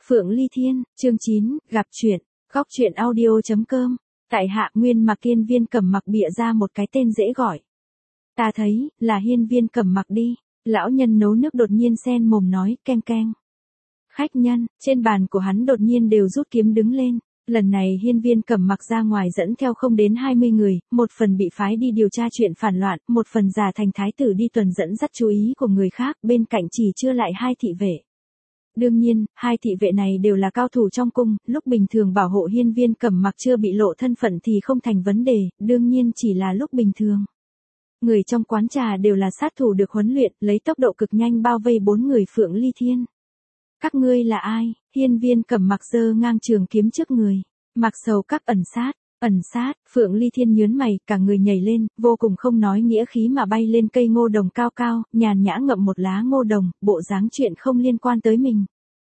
Phượng Ly Thiên, chương 9, gặp chuyện, góc chuyện audio.com, tại hạ Nguyên Mặc Hiên Viên Cẩm Mặc bịa ra một cái tên dễ gọi. Ta thấy, là Hiên Viên Cẩm Mặc đi, lão nhân nấu nước đột nhiên sen mồm nói, keng keng. Khách nhân, trên bàn của hắn đột nhiên đều rút kiếm đứng lên. Lần này Hiên Viên Cẩm Mặc ra ngoài dẫn theo không đến 20 người, một phần bị phái đi điều tra chuyện phản loạn, một phần giả thành thái tử đi tuần dẫn dắt chú ý của người khác, bên cạnh chỉ chưa lại 2 thị vệ. Đương nhiên, 2 thị vệ này đều là cao thủ trong cung, lúc bình thường bảo hộ Hiên Viên Cẩm Mặc chưa bị lộ thân phận thì không thành vấn đề, đương nhiên chỉ là lúc bình thường. Người trong quán trà đều là sát thủ được huấn luyện, lấy tốc độ cực nhanh bao vây 4 người Phượng Ly Thiên. Các ngươi là ai? Hiên Viên Cẩm Mặc giơ ngang trường kiếm trước người. Mặc Sầu Các ẩn sát, Phượng Ly Thiên nhớn mày, cả người nhảy lên, vô cùng không nói nghĩa khí mà bay lên cây ngô đồng cao cao, nhàn nhã ngậm một lá ngô đồng, bộ dáng chuyện không liên quan tới mình.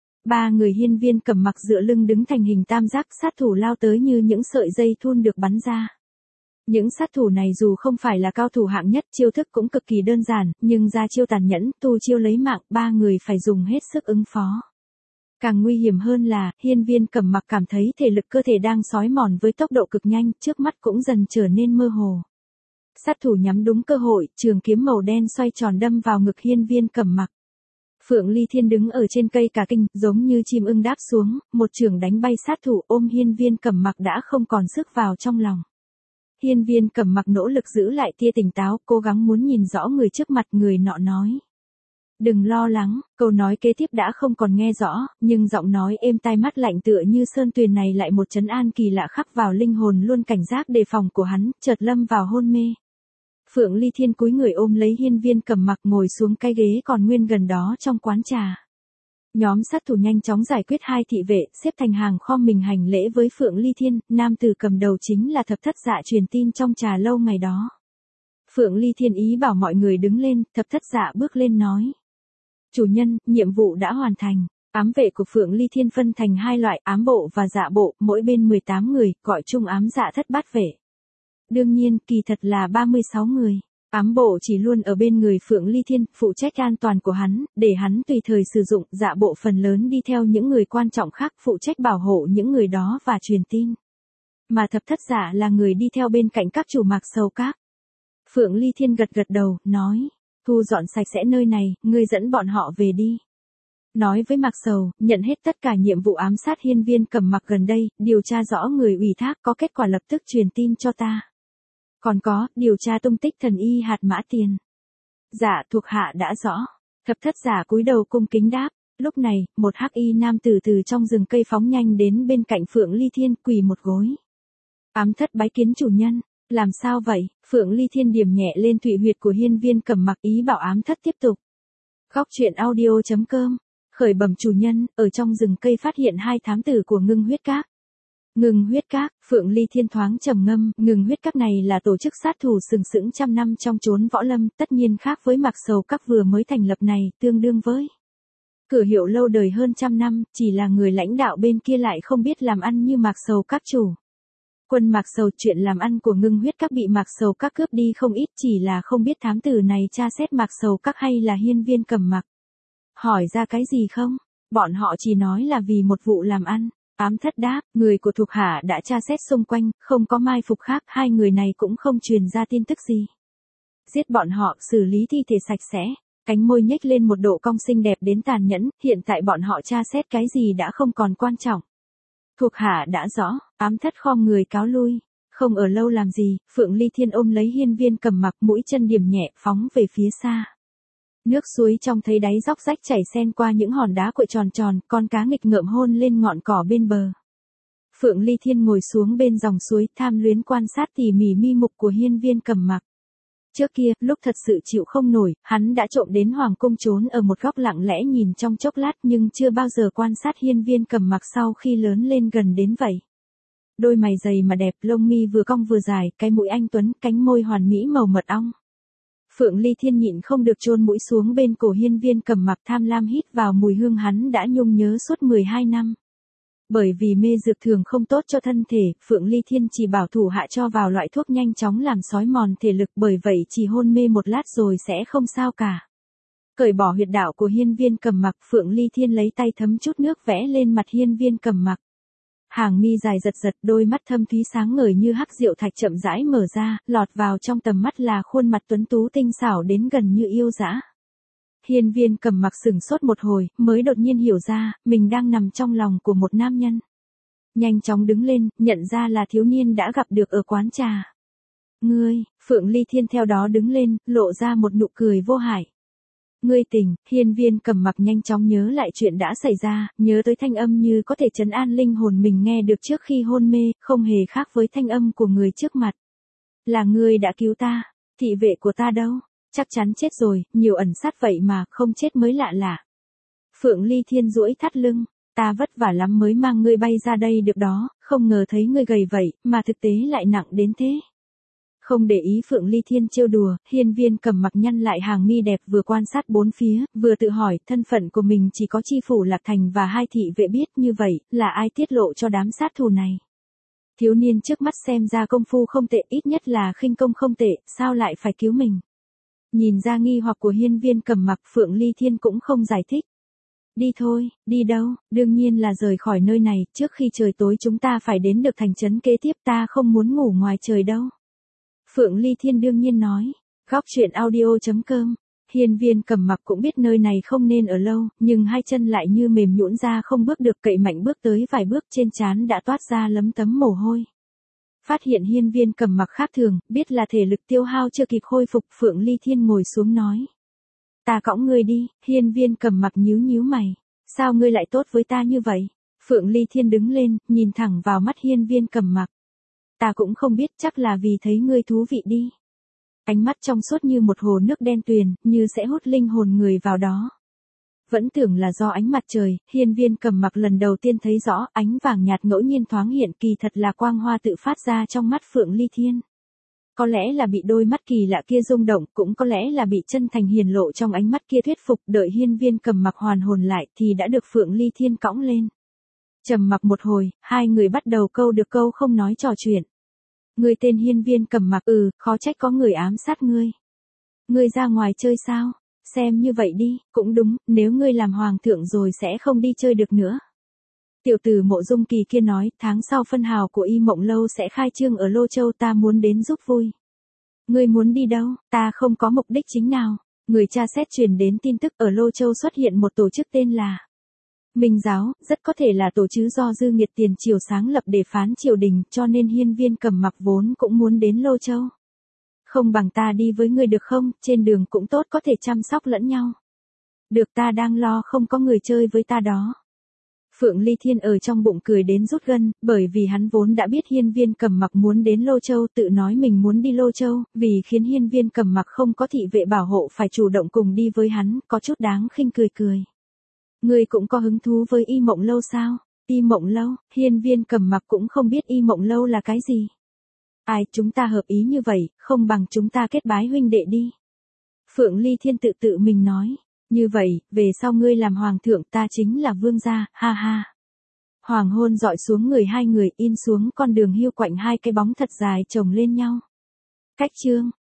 3 người Hiên Viên Cẩm Mặc dựa lưng đứng thành hình tam giác, sát thủ lao tới như những sợi dây thun được bắn ra. Những sát thủ này dù không phải là cao thủ hạng nhất, chiêu thức cũng cực kỳ đơn giản, nhưng ra chiêu tàn nhẫn, tu chiêu lấy mạng, 3 người phải dùng hết sức ứng phó. Càng nguy hiểm hơn là, Hiên Viên Cẩm Mặc cảm thấy thể lực cơ thể đang xói mòn với tốc độ cực nhanh, trước mắt cũng dần trở nên mơ hồ. Sát thủ nhắm đúng cơ hội, trường kiếm màu đen xoay tròn đâm vào ngực Hiên Viên Cẩm Mặc. Phượng Ly Thiên đứng ở trên cây cả kinh, giống như chim ưng đáp xuống, một chưởng đánh bay sát thủ, ôm Hiên Viên Cẩm Mặc đã không còn sức vào trong lòng. Hiên Viên Cẩm Mặc nỗ lực giữ lại tia tỉnh táo, cố gắng muốn nhìn rõ người trước mặt, người nọ nói. Đừng lo lắng, câu nói kế tiếp đã không còn nghe rõ, nhưng giọng nói êm tai mắt lạnh tựa như sơn tuyền này lại một trấn an kỳ lạ khắc vào linh hồn luôn cảnh giác đề phòng của hắn, chợt lâm vào hôn mê. Phượng Ly Thiên cúi người ôm lấy Hiên Viên Cẩm Mặc ngồi xuống cái ghế còn nguyên gần đó trong quán trà. Nhóm sát thủ nhanh chóng giải quyết 2 thị vệ, xếp thành hàng khom mình hành lễ với Phượng Ly Thiên, nam tử cầm đầu chính là Thập Thất Dạ truyền tin trong trà lâu ngày đó. Phượng Ly Thiên ý bảo mọi người đứng lên, Thập Thất Dạ bước lên nói. Chủ nhân, nhiệm vụ đã hoàn thành. Ám vệ của Phượng Ly Thiên phân thành 2 loại, ám bộ và dạ bộ, mỗi bên 18 người, gọi chung ám dạ thất bát vệ. Đương nhiên, kỳ thật là 36 người. Ám bộ chỉ luôn ở bên người Phượng Ly Thiên, phụ trách an toàn của hắn, để hắn tùy thời sử dụng, dạ bộ phần lớn đi theo những người quan trọng khác, phụ trách bảo hộ những người đó và truyền tin. Mà Thập Thất Dạ là người đi theo bên cạnh các chủ Mặc Sầu Các. Phượng Ly Thiên gật gật đầu, nói. Thu dọn sạch sẽ nơi này, ngươi dẫn bọn họ về đi. Nói với Mặc Sầu, nhận hết tất cả nhiệm vụ ám sát Hiên Viên Cẩm Mặc gần đây, điều tra rõ người ủy thác, có kết quả lập tức truyền tin cho ta. Còn có, điều tra tung tích thần y Hạt Mã Tiền. Dạ, thuộc hạ đã rõ. Thập Thất Dạ cúi đầu cung kính đáp. Lúc này, một hắc y nam từ trong rừng cây phóng nhanh đến bên cạnh Phượng Ly Thiên, quỳ một gối. Ám thất bái kiến chủ nhân. Làm sao vậy? Phượng Ly Thiên điểm nhẹ lên thụy huyệt của Hiên Viên Cẩm Mặc, ý bảo ám thất tiếp tục. Góc chuyện audio.com, khởi bẩm chủ nhân, ở trong rừng cây phát hiện 2 thám tử của Ngưng Huyết Các. Ngưng Huyết Các, Phượng Ly Thiên thoáng trầm ngâm, Ngưng Huyết Các này là tổ chức sát thủ sừng sững trăm năm trong chốn võ lâm, tất nhiên khác với Mặc Sầu Các vừa mới thành lập này, tương đương với cửa hiệu lâu đời hơn trăm năm, chỉ là người lãnh đạo bên kia lại không biết làm ăn như Mặc Sầu Các chủ. Quân Mặc Sầu, chuyện làm ăn của Ngưng Huyết Các bị Mặc Sầu Các cướp đi không ít, chỉ là không biết thám tử này tra xét Mặc Sầu Các hay là Hiên Viên Cẩm Mặc. Hỏi ra cái gì không? Bọn họ chỉ nói là vì một vụ làm ăn. Ám thất đáp, người của thuộc hạ đã tra xét xung quanh, không có mai phục khác, 2 người này cũng không truyền ra tin tức gì. Giết bọn họ, xử lý thi thể sạch sẽ. Cánh môi nhếch lên một độ cong xinh đẹp đến tàn nhẫn, hiện tại bọn họ tra xét cái gì đã không còn quan trọng. Thuộc hạ đã rõ, ám thất khom người cáo lui. Không ở lâu làm gì, Phượng Ly Thiên ôm lấy Hiên Viên Cẩm Mặc, mũi chân điểm nhẹ, phóng về phía xa. Nước suối trong thấy đáy róc rách chảy xen qua những hòn đá cuội tròn tròn, con cá nghịch ngợm hôn lên ngọn cỏ bên bờ. Phượng Ly Thiên ngồi xuống bên dòng suối, tham luyến quan sát tỉ mỉ mi mục của Hiên Viên Cẩm Mặc. Trước kia, lúc thật sự chịu không nổi, hắn đã trộm đến Hoàng cung trốn ở một góc lặng lẽ nhìn trong chốc lát, nhưng chưa bao giờ quan sát Hiên Viên Cẩm Mặc sau khi lớn lên gần đến vậy. Đôi mày dày mà đẹp, lông mi vừa cong vừa dài, cái mũi anh tuấn, cánh môi hoàn mỹ màu mật ong. Phượng Ly Thiên nhịn không được chôn mũi xuống bên cổ Hiên Viên Cẩm Mặc, tham lam hít vào mùi hương hắn đã nhung nhớ suốt 12 năm. Bởi vì mê dược thường không tốt cho thân thể, Phượng Ly Thiên chỉ bảo thủ hạ cho vào loại thuốc nhanh chóng làm xói mòn thể lực, bởi vậy chỉ hôn mê một lát rồi sẽ không sao cả. cởi bỏ huyệt đạo của Hiên Viên Cầm Mặc, Phượng Ly Thiên lấy tay thấm chút nước vẽ lên mặt Hiên Viên Cầm Mặc. Hàng mi dài giật giật, đôi mắt thâm thúy sáng ngời như hắc diệu thạch chậm rãi mở ra, lọt vào trong tầm mắt là khuôn mặt tuấn tú tinh xảo đến gần như yêu dã. Hiên Viên Cầm Mặc sững sốt một hồi, mới đột nhiên hiểu ra, mình đang nằm trong lòng của một nam nhân. Nhanh chóng đứng lên, nhận ra là thiếu niên đã gặp được ở quán trà. Ngươi, Phượng Ly Thiên theo đó đứng lên, lộ ra một nụ cười vô hại. Ngươi tỉnh, Hiên Viên Cầm Mặc nhanh chóng nhớ lại chuyện đã xảy ra, nhớ tới thanh âm như có thể trấn an linh hồn mình nghe được trước khi hôn mê, không hề khác với thanh âm của người trước mặt. Là ngươi đã cứu ta, thị vệ của ta đâu? Chắc chắn chết rồi, nhiều ẩn sát vậy mà, không chết mới lạ lạ. Phượng Ly Thiên duỗi thắt lưng, ta vất vả lắm mới mang ngươi bay ra đây được đó, không ngờ thấy ngươi gầy vậy, mà thực tế lại nặng đến thế. Không để ý Phượng Ly Thiên trêu đùa, Hiên Viên Cầm Mặc nhăn lại hàng mi đẹp vừa quan sát bốn phía, vừa tự hỏi thân phận của mình chỉ có chi phủ Lạc Thành và hai thị vệ biết, như vậy, là ai tiết lộ cho đám sát thủ này. Thiếu niên trước mắt xem ra công phu không tệ, ít nhất là khinh công không tệ, sao lại phải cứu mình. Nhìn ra nghi hoặc của Hiên Viên Cầm Mặc, Phượng Ly Thiên cũng không giải thích. Đi thôi, đi đâu, đương nhiên là rời khỏi nơi này, trước khi trời tối chúng ta phải đến được thành trấn kế tiếp, ta không muốn ngủ ngoài trời đâu. Phượng Ly Thiên đương nhiên nói. Góc truyện audio.com. Hiên Viên Cầm Mặc cũng biết nơi này không nên ở lâu, nhưng hai chân lại như mềm nhũn ra không bước được, cậy mạnh bước tới vài bước, trên trán đã toát ra lấm tấm mồ hôi. Phát hiện Hiên Viên Cầm Mặc khác thường, biết là thể lực tiêu hao chưa kịp khôi phục, Phượng Ly Thiên ngồi xuống nói. Ta cõng ngươi đi. Hiên Viên Cầm Mặc nhíu nhíu mày. Sao ngươi lại tốt với ta như vậy? Phượng Ly Thiên đứng lên, nhìn thẳng vào mắt Hiên Viên Cầm Mặc. Ta cũng không biết, chắc là vì thấy ngươi thú vị đi. Ánh mắt trong suốt như một hồ nước đen tuyền, như sẽ hút linh hồn người vào đó. Vẫn tưởng là do ánh mặt trời, Hiên Viên Cầm Mặc lần đầu tiên thấy rõ, ánh vàng nhạt ngẫu nhiên thoáng hiện, kỳ thật là quang hoa tự phát ra trong mắt Phượng Ly Thiên. Có lẽ là bị đôi mắt kỳ lạ kia rung động, cũng có lẽ là bị chân thành hiền lộ trong ánh mắt kia thuyết phục, đợi Hiên Viên Cầm Mặc hoàn hồn lại thì đã được Phượng Ly Thiên cõng lên. Trầm mặc một hồi, hai người bắt đầu câu được câu không nói trò chuyện. Ngươi tên Hiên Viên Cầm Mặc, khó trách có người ám sát ngươi. Ngươi ra ngoài chơi sao? Xem như vậy đi, cũng đúng, nếu ngươi làm hoàng thượng rồi sẽ không đi chơi được nữa. Tiểu tử Mộ Dung Kỳ kia nói, tháng sau phân hào của Y Mộng Lâu sẽ khai trương ở Lô Châu, ta muốn đến giúp vui. Ngươi muốn đi đâu? Ta không có mục đích chính nào. Người tra xét truyền đến tin tức ở Lô Châu xuất hiện một tổ chức tên là Minh Giáo, rất có thể là tổ chứ do Dư Nghiệt tiền triều sáng lập để phán triều đình, cho nên Hiên Viên Cầm Mặc vốn cũng muốn đến Lô Châu. Không bằng ta đi với ngươi được không, trên đường cũng tốt, có thể chăm sóc lẫn nhau. Được, ta đang lo không có người chơi với ta đó. Phượng Ly Thiên ở trong bụng cười đến rút gân, bởi vì hắn vốn đã biết Hiên Viên Cầm Mặc muốn đến Lô Châu, tự nói mình muốn đi Lô Châu, vì khiến Hiên Viên Cầm Mặc không có thị vệ bảo hộ phải chủ động cùng đi với hắn, có chút đáng khinh cười cười. Ngươi cũng có hứng thú với Y Mộng Lâu sao? Y Mộng Lâu, Hiên Viên Cầm Mặc cũng không biết Y Mộng Lâu là cái gì. Ai, chúng ta hợp ý như vậy, không bằng chúng ta kết bái huynh đệ đi. Phượng Ly Thiên tự mình nói. Như vậy, về sau ngươi làm hoàng thượng, ta chính là vương gia, ha ha. Hoàng hôn dọi xuống người hai người, in xuống con đường hiu quạnh hai cái bóng thật dài chồng lên nhau. Cách chương.